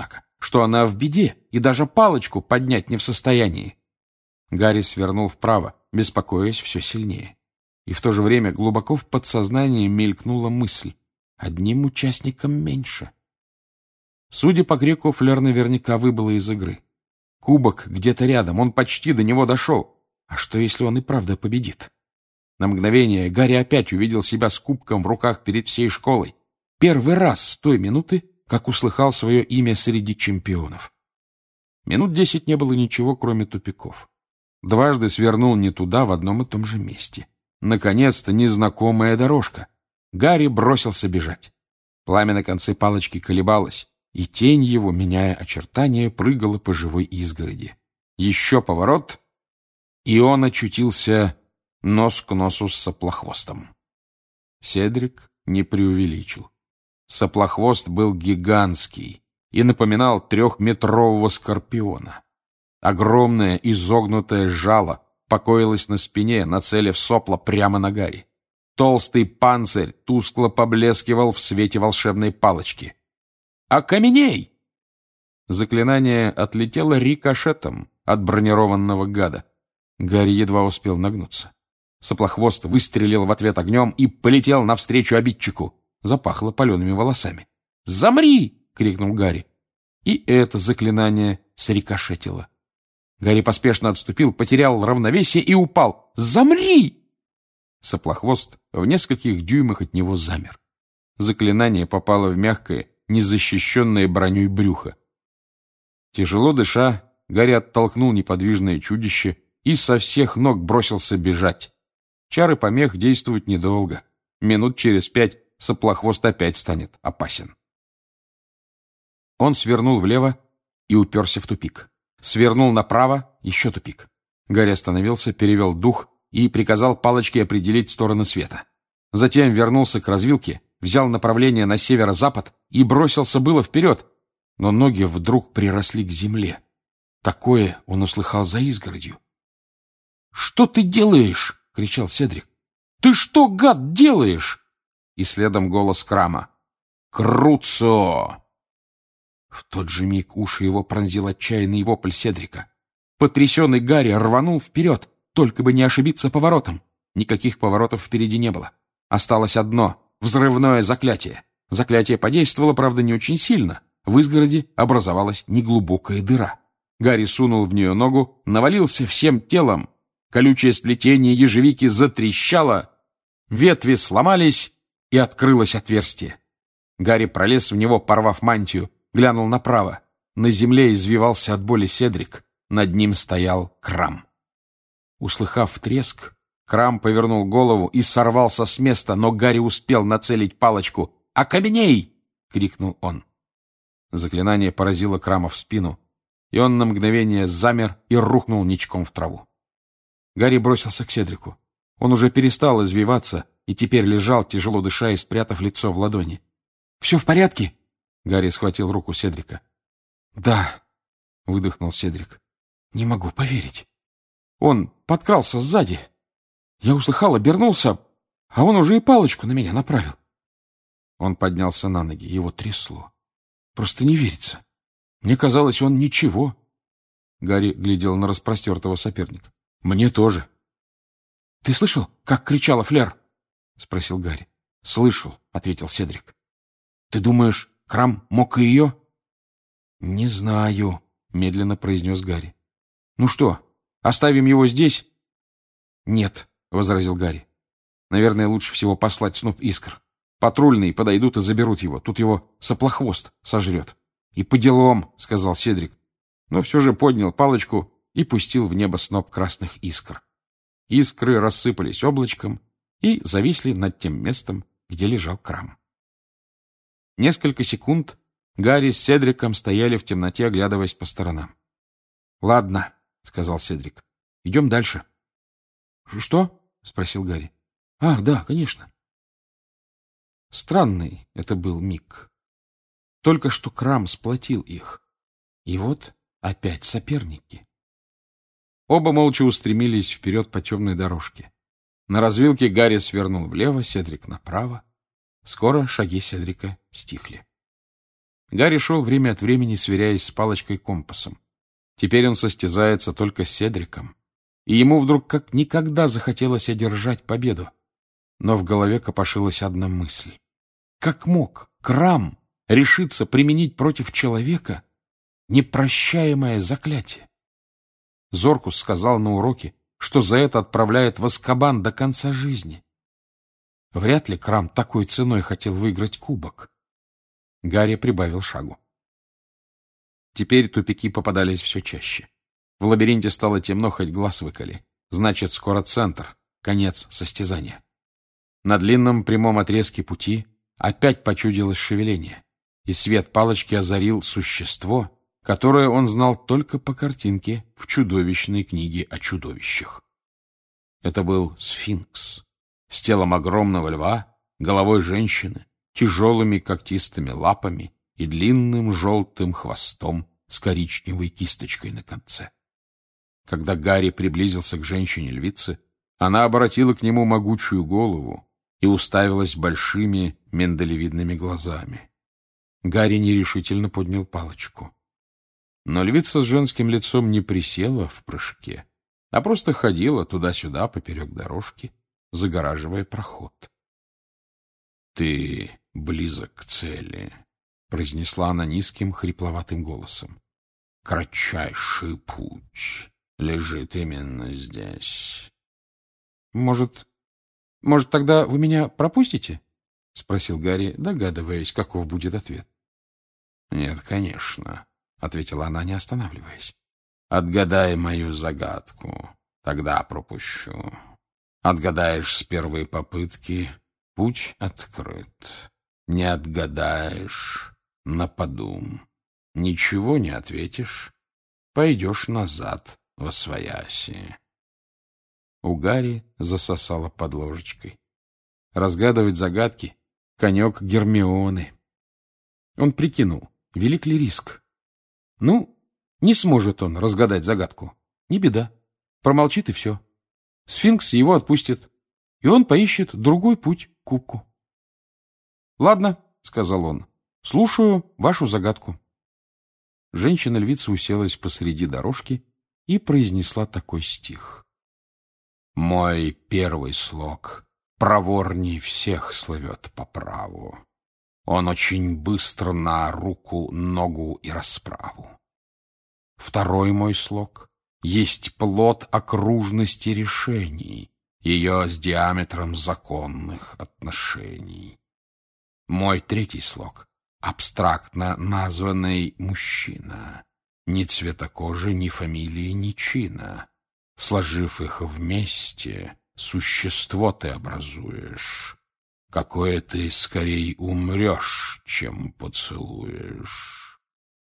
Speaker 1: что она в беде и даже палочку поднять не в состоянии. Гарри свернул вправо, беспокоясь все сильнее. И в то же время глубоко в подсознании мелькнула мысль: одним участником меньше. Судя по крику, Флер наверняка выбыла из игры. Кубок где-то рядом, он почти до него дошел. А что, если он и правда победит? На мгновение Гарри опять увидел себя с кубком в руках перед всей школой. Первый раз с той минуты, как услыхал свое имя среди чемпионов. Минут десять не было ничего, кроме тупиков. Дважды свернул не туда, в одном и том же месте. Наконец-то незнакомая дорожка. Гарри бросился бежать. Пламя на конце палочки колебалось, и тень его, меняя очертания, прыгала по живой изгороди. Еще поворот, и он очутился нос к носу с Соплохвостом. Седрик не преувеличил. Соплохвост был гигантский и напоминал трехметрового скорпиона. Огромное изогнутое жало покоилось на спине, нацелив сопло прямо на Гарри. Толстый панцирь тускло поблескивал в свете волшебной палочки. «Окаменей!» Заклинание отлетело рикошетом от бронированного гада. Гарри едва успел нагнуться. Соплохвост выстрелил в ответ огнем и полетел навстречу обидчику. Запахло палеными волосами. «Замри!» — крикнул Гарри. И это заклинание срикошетило. Гарри поспешно отступил, потерял равновесие и упал. «Замри!» Соплохвост в нескольких дюймах от него замер. Заклинание попало в мягкое, незащищенное броней брюхо. Тяжело дыша, Гарри оттолкнул неподвижное чудище и со всех ног бросился бежать. Чары помех действуют недолго. Минут через пять Соплохвост опять станет опасен. Он свернул влево и уперся в тупик. Свернул направо, еще тупик. Гарри остановился, перевел дух и приказал палочке определить стороны света. Затем вернулся к развилке, взял направление на северо-запад и бросился было вперед, но ноги вдруг приросли к земле. Такое он услыхал за изгородью. «Что ты делаешь?» — кричал Седрик. «Ты что, гад, делаешь?» И следом голос Крама. «Круцо!» В тот же миг уши его пронзил отчаянный вопль Седрика. Потрясенный Гарри рванул вперед, только бы не ошибиться поворотом. Никаких поворотов впереди не было. Осталось одно — взрывное заклятие. Заклятие подействовало, правда, не очень сильно. В изгороди образовалась неглубокая дыра. Гарри сунул в нее ногу, навалился всем телом. Колючее сплетение ежевики затрещало, ветви сломались, и открылось отверстие. Гарри пролез в него, порвав мантию, глянул направо. На земле извивался от боли Седрик. Над ним стоял Крам. Услыхав треск, Крам повернул голову и сорвался с места, но Гарри успел нацелить палочку. «Окаменей!» — крикнул он. Заклинание поразило Крама в спину, и он на мгновение замер и рухнул ничком в траву. Гарри бросился к Седрику. Он уже перестал извиваться и теперь лежал, тяжело дыша и спрятав лицо в ладони. «Все в порядке?» Гарри схватил руку Седрика. «Да», — выдохнул Седрик. «Не могу поверить. Он подкрался сзади. Я услыхал, обернулся, а он уже и палочку на меня направил». Он поднялся на ноги, его трясло. «Просто не верится. Мне казалось, он ничего». Гарри глядел на распростертого соперника. «Мне тоже». «Ты слышал, как кричала Флер?» — спросил Гарри. «Слышал», — ответил Седрик. «Ты думаешь, Крам мог и ее?» «Не знаю», — медленно произнес Гарри. «Ну что, оставим его здесь?» «Нет», — возразил Гарри. «Наверное, лучше всего послать сноп искр. Патрульные подойдут и заберут его. Тут его Соплохвост сожрет». «И по делам», — сказал Седрик, но все же поднял палочку и пустил в небо сноп красных искр. Искры рассыпались облачком и зависли над тем местом, где лежал Крам. Несколько секунд Гарри с Седриком стояли в темноте, оглядываясь по сторонам. «Ладно», — сказал Седрик, — «идем дальше». «Что?» — спросил Гарри. «Ах, да, конечно». Странный это был миг. Только что Крам сплотил их. И вот опять соперники. Оба молча устремились вперед по темной дорожке. На развилке Гарри свернул влево, Седрик направо. Скоро шаги Седрика стихли. Гарри шел время от времени, сверяясь с палочкой-компасом. Теперь он состязается только с Седриком. И ему вдруг как никогда захотелось одержать победу. Но в голове копошилась одна мысль. Как мог Крам решиться применить против человека непрощаемое заклятие? Зоркус сказал на уроке, что за это отправляет в Азкабан до конца жизни. Вряд ли Крам такой ценой хотел выиграть кубок. Гарри прибавил шагу. Теперь тупики попадались все чаще. В лабиринте стало темно, хоть глаз выколи. Значит, скоро центр, конец состязания. На длинном прямом отрезке пути опять почудилось шевеление, и свет палочки озарил существо, которое он знал только по картинке в чудовищной книге о чудовищах. Это был сфинкс с телом огромного льва, головой женщины, тяжелыми когтистыми лапами и длинным желтым хвостом с коричневой кисточкой на конце. Когда Гарри приблизился к женщине-львице, она обратила к нему могучую голову и уставилась большими миндалевидными глазами. Гарри нерешительно поднял палочку. Но львица с женским лицом не присела в прыжке, а просто ходила туда-сюда поперек дорожки, загораживая проход. — Ты близок к цели, — произнесла она низким, хрипловатым голосом. — Кратчайший путь лежит именно здесь. — Может, может, тогда вы меня пропустите? — спросил Гарри, догадываясь, каков будет ответ. — Нет, конечно, — ответила она, не останавливаясь. — Отгадай мою загадку, тогда пропущу. Отгадаешь с первой попытки — путь открыт. Не отгадаешь — нападу. Ничего не ответишь — пойдешь назад восвояси. У Гарри засосало под ложечкой. Разгадывать загадки — конек Гермионы. Он прикинул, велик ли риск. Ну, не сможет он разгадать загадку. Не беда. Промолчит и все. Сфинкс его отпустит, и он поищет другой путь к кубку. — Ладно, — сказал он, — слушаю вашу загадку. Женщина-львица уселась посреди дорожки и произнесла такой стих. «Мой первый слог проворней всех слывет по праву. Он очень быстро на руку, ногу и расправу. Второй мой слог есть плод окружности решений, ее с диаметром законных отношений. Мой третий слог абстрактно названный мужчина, ни цвета кожи, ни фамилии, ни чина. Сложив их вместе, существо ты образуешь, какое ты скорей умрешь, чем поцелуешь.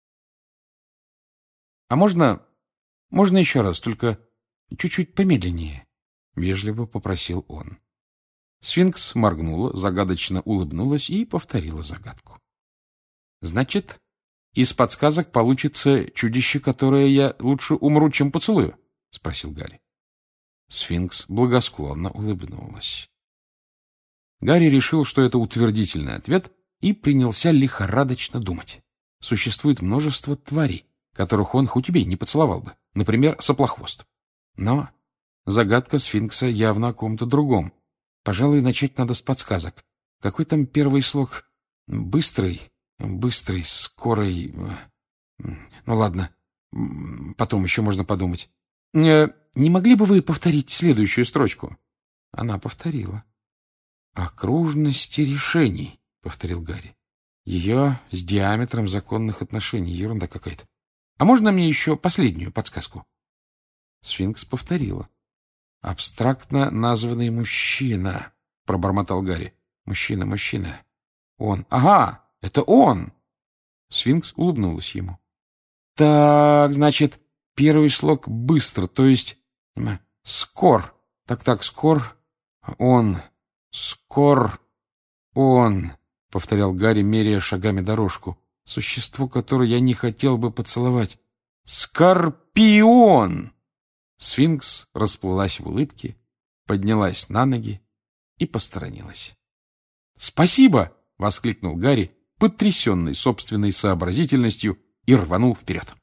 Speaker 1: — А можно, можно еще раз, только чуть-чуть помедленнее? — вежливо попросил он. Сфинкс моргнула, загадочно улыбнулась и повторила загадку. — Значит, из подсказок получится чудище, которое я лучше умру, чем поцелую? — спросил Гарри. Сфинкс благосклонно улыбнулась. Гарри решил, что это утвердительный ответ, и принялся лихорадочно думать. Существует множество тварей, которых он хоть убей не поцеловал бы, например, соплохвост. Но загадка Сфинкса явно о ком-то другом. Пожалуй, начать надо с подсказок. Какой там первый слог? Быстрый, быстрый, скорый... Ну ладно, потом еще можно подумать. Не могли бы вы повторить следующую строчку? Она повторила. «Окружности решений», — повторил Гарри. «Ее с диаметром законных отношений. Ерунда какая-то. А можно мне еще последнюю подсказку?» Сфинкс повторила. «Абстрактно названный мужчина», — пробормотал Гарри. «Мужчина, мужчина. Он. Ага, это он!» Сфинкс улыбнулась ему. «Так, значит, первый слог быстро, то есть скор. Так-так, скор. Он. Скор. Он», — повторял Гарри, меряя шагами дорожку. «Существо, которое я не хотел бы поцеловать. Скорпион!» Сфинкс расплылась в улыбке, поднялась на ноги и посторонилась. «Спасибо!» — воскликнул Гарри, потрясенный собственной сообразительностью, и рванул вперед.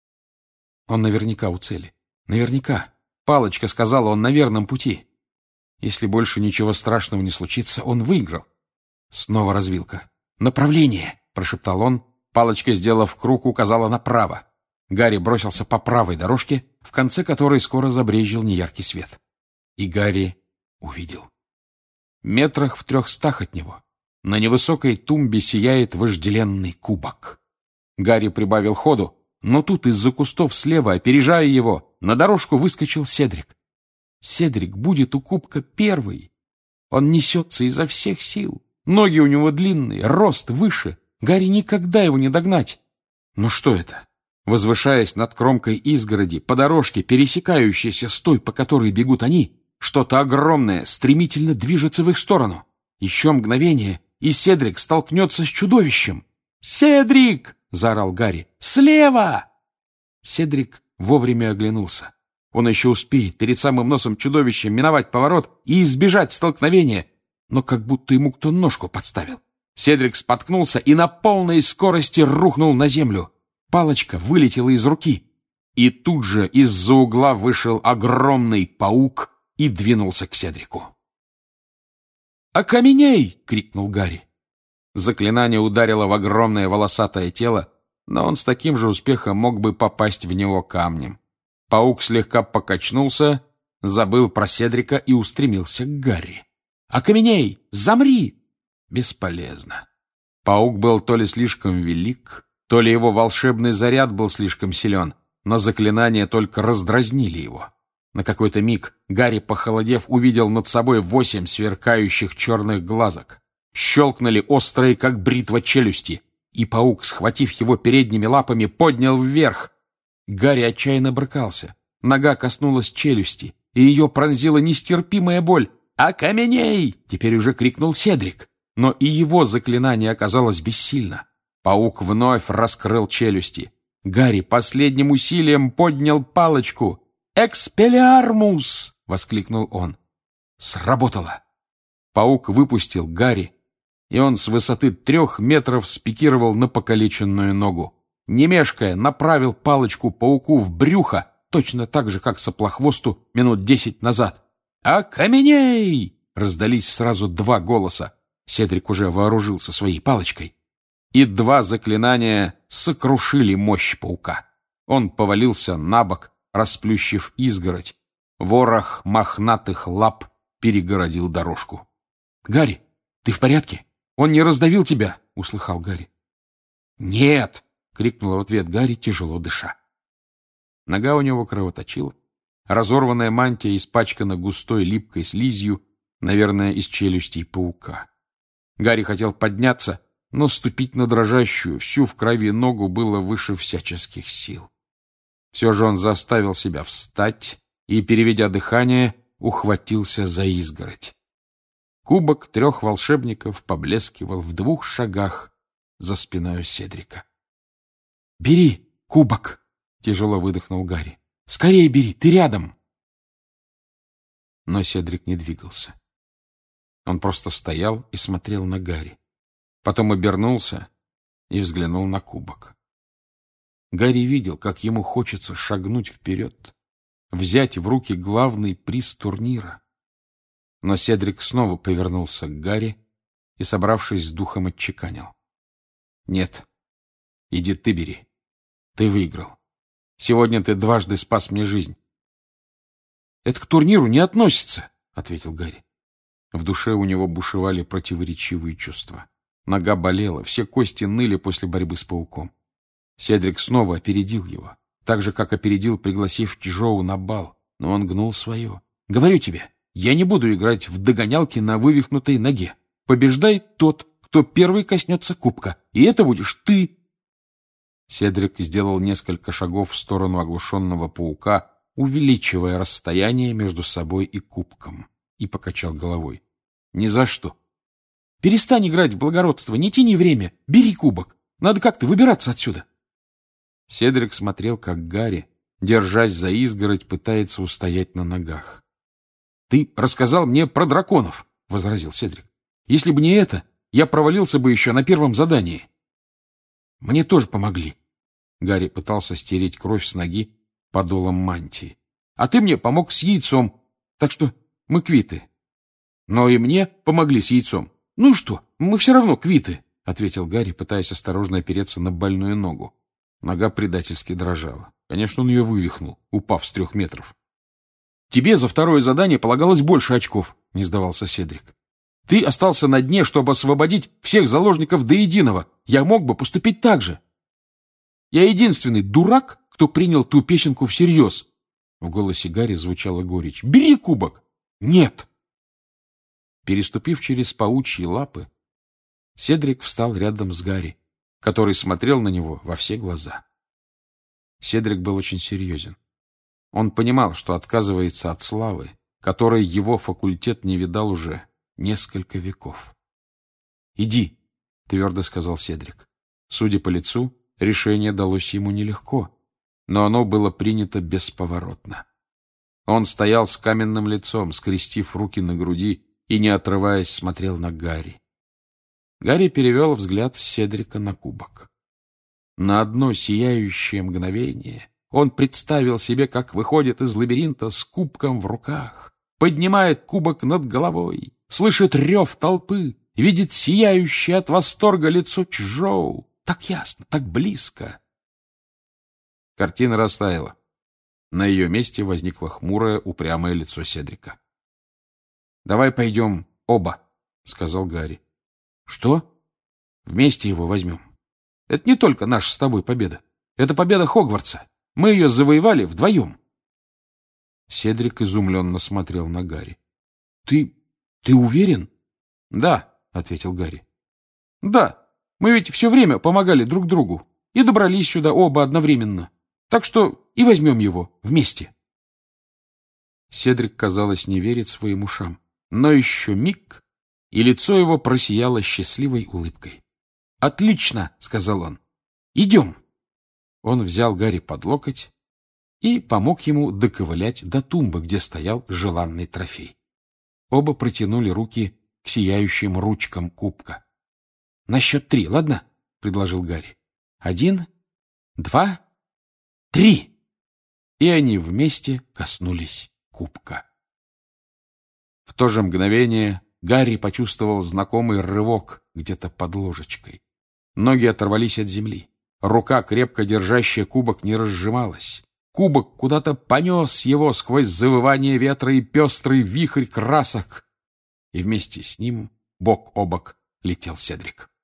Speaker 1: Он наверняка у цели. Наверняка. Палочка сказала, он на верном пути. Если больше ничего страшного не случится, он выиграл. Снова развилка. «Направление!» — прошептал он. Палочка, сделав круг, указала направо. Гарри бросился по правой дорожке, в конце которой скоро забрезжил неяркий свет. И Гарри увидел. Метрах в трехстах от него на невысокой тумбе сияет вожделенный кубок. Гарри прибавил ходу, но тут из-за кустов слева, опережая его, на дорожку выскочил Седрик. Седрик будет у кубка первый. Он несется изо всех сил. Ноги у него длинные, рост выше. Гарри никогда его не догнать. Но что это? Возвышаясь над кромкой изгороди, по дорожке, пересекающейся с той, по которой бегут они, что-то огромное стремительно движется в их сторону. Еще мгновение, и Седрик столкнется с чудовищем. «Седрик!» — заорал Гарри. «Слева!» Седрик вовремя оглянулся. Он еще успеет перед самым носом чудовища миновать поворот и избежать столкновения, но как будто ему кто ножку подставил. Седрик споткнулся и на полной скорости рухнул на землю. Палочка вылетела из руки, и тут же из-за угла вышел огромный паук и двинулся к Седрику. «Окаменей!» — крикнул Гарри. Заклинание ударило в огромное волосатое тело, но он с таким же успехом мог бы попасть в него камнем. Паук слегка покачнулся, забыл про Седрика и устремился к Гарри. «Окаменей! Замри!» Бесполезно. Паук был то ли слишком велик, то ли его волшебный заряд был слишком силен, но заклинания только раздразнили его. На какой-то миг Гарри, похолодев, увидел над собой восемь сверкающих черных глазок. Щелкнули острые, как бритва, челюсти, и паук, схватив его передними лапами, поднял вверх. Гарри отчаянно брыкался. Нога коснулась челюсти, и ее пронзила нестерпимая боль. «Окаменей!» — теперь уже крикнул Седрик. Но и его заклинание оказалось бессильно. Паук вновь раскрыл челюсти. Гарри последним усилием поднял палочку. «Экспеллиармус!» — воскликнул он. Сработало. Паук выпустил Гарри, и он с высоты трех метров спикировал на покалеченную ногу. Не мешкая, направил палочку пауку в брюхо, точно так же, как соплохвосту минут десять назад. «Окаменей!» — раздались сразу два голоса. Седрик уже вооружился своей палочкой. И два заклинания сокрушили мощь паука. Он повалился на бок, расплющив изгородь. Ворох мохнатых лап перегородил дорожку. «Гарри, ты в порядке? Он не раздавил тебя?» — услыхал Гарри. «Нет!» — крикнула в ответ Гарри, тяжело дыша. Нога у него кровоточила. Разорванная мантия испачкана густой липкой слизью, наверное, из челюстей паука. Гарри хотел подняться, но ступить на дрожащую, всю в крови ногу было выше всяческих сил. Все же он заставил себя встать и, переведя дыхание, ухватился за изгородь. Кубок трех волшебников поблескивал в двух шагах за спиной Седрика. «Бери кубок!» — тяжело выдохнул Гарри. «Скорее бери, ты рядом!» Но Седрик не двигался. Он просто стоял и смотрел на Гарри. Потом обернулся и взглянул на кубок. Гарри видел, как ему хочется шагнуть вперед, взять в руки главный приз турнира. Но Седрик снова повернулся к Гарри и, собравшись с духом, отчеканил. «Нет, иди ты бери. Ты выиграл. Сегодня ты дважды спас мне жизнь». «Это к турниру не относится», — ответил Гарри. В душе у него бушевали противоречивые чувства. Нога болела, все кости ныли после борьбы с пауком. Седрик снова опередил его, так же, как опередил, пригласив Чжоу на бал, но он гнул свое. «Говорю тебе, я не буду играть в догонялки на вывихнутой ноге. Побеждает тот, кто первый коснется кубка, и это будешь ты». Седрик сделал несколько шагов в сторону оглушенного паука, увеличивая расстояние между собой и кубком, и покачал головой. «Ни за что. Перестань играть в благородство, не тяни время, бери кубок. Надо как-то выбираться отсюда». Седрик смотрел, как Гарри, держась за изгородь, пытается устоять на ногах. «Ты рассказал мне про драконов», — возразил Седрик. «Если бы не это, я провалился бы еще на первом задании. Мне тоже помогли. Гарри пытался стереть кровь с ноги подолом мантии. А ты мне помог с яйцом, так что мы квиты. Но и мне помогли с яйцом. Ну что, мы все равно квиты, — ответил Гарри, пытаясь осторожно опереться на больную ногу. Нога предательски дрожала. Конечно, он ее вывихнул, упав с трех метров. — Тебе за второе задание полагалось больше очков, — не сдавался Седрик. — Ты остался на дне, чтобы освободить всех заложников до единого. Я мог бы поступить так же. Я единственный дурак, кто принял ту песенку всерьез. В голосе Гарри звучала горечь. — Бери кубок! — Нет! Переступив через паучьи лапы, Седрик встал рядом с Гарри, который смотрел на него во все глаза. Седрик был очень серьезен. Он понимал, что отказывается от славы, которой его факультет не видал уже несколько веков. «Иди», — твердо сказал Седрик. Судя по лицу, решение далось ему нелегко, но оно было принято бесповоротно. Он стоял с каменным лицом, скрестив руки на груди и, не отрываясь, смотрел на Гарри. Гарри перевел взгляд с Седрика на кубок. На одно сияющее мгновение он представил себе, как выходит из лабиринта с кубком в руках, поднимает кубок над головой, слышит рев толпы, видит сияющее от восторга лицо Чжоу. Так ясно, так близко. Картина растаяла. На ее месте возникло хмурое, упрямое лицо Седрика. — Давай пойдем оба, — сказал Гарри. — Что? Вместе его возьмем. Это не только наша с тобой победа. Это победа Хогвартса. Мы ее завоевали вдвоем. Седрик изумленно смотрел на Гарри. — Ты... ты уверен? — Да, — ответил Гарри. — Да, мы ведь все время помогали друг другу и добрались сюда оба одновременно. Так что и возьмем его вместе. Седрик, казалось, не верит своим ушам. Но еще миг, и лицо его просияло счастливой улыбкой. — Отлично, — сказал он. — Идем. Он взял Гарри под локоть и помог ему доковылять до тумбы, где стоял желанный трофей. Оба протянули руки к сияющим ручкам кубка. — На счет три, ладно? — предложил Гарри. — Один, два, три! И они вместе коснулись кубка. В то же мгновение Гарри почувствовал знакомый рывок где-то под ложечкой. Ноги оторвались от земли. Рука, крепко держащая кубок, не разжималась. Кубок куда-то понес его сквозь завывание ветра и пестрый вихрь красок. И вместе с ним бок о бок летел Седрик.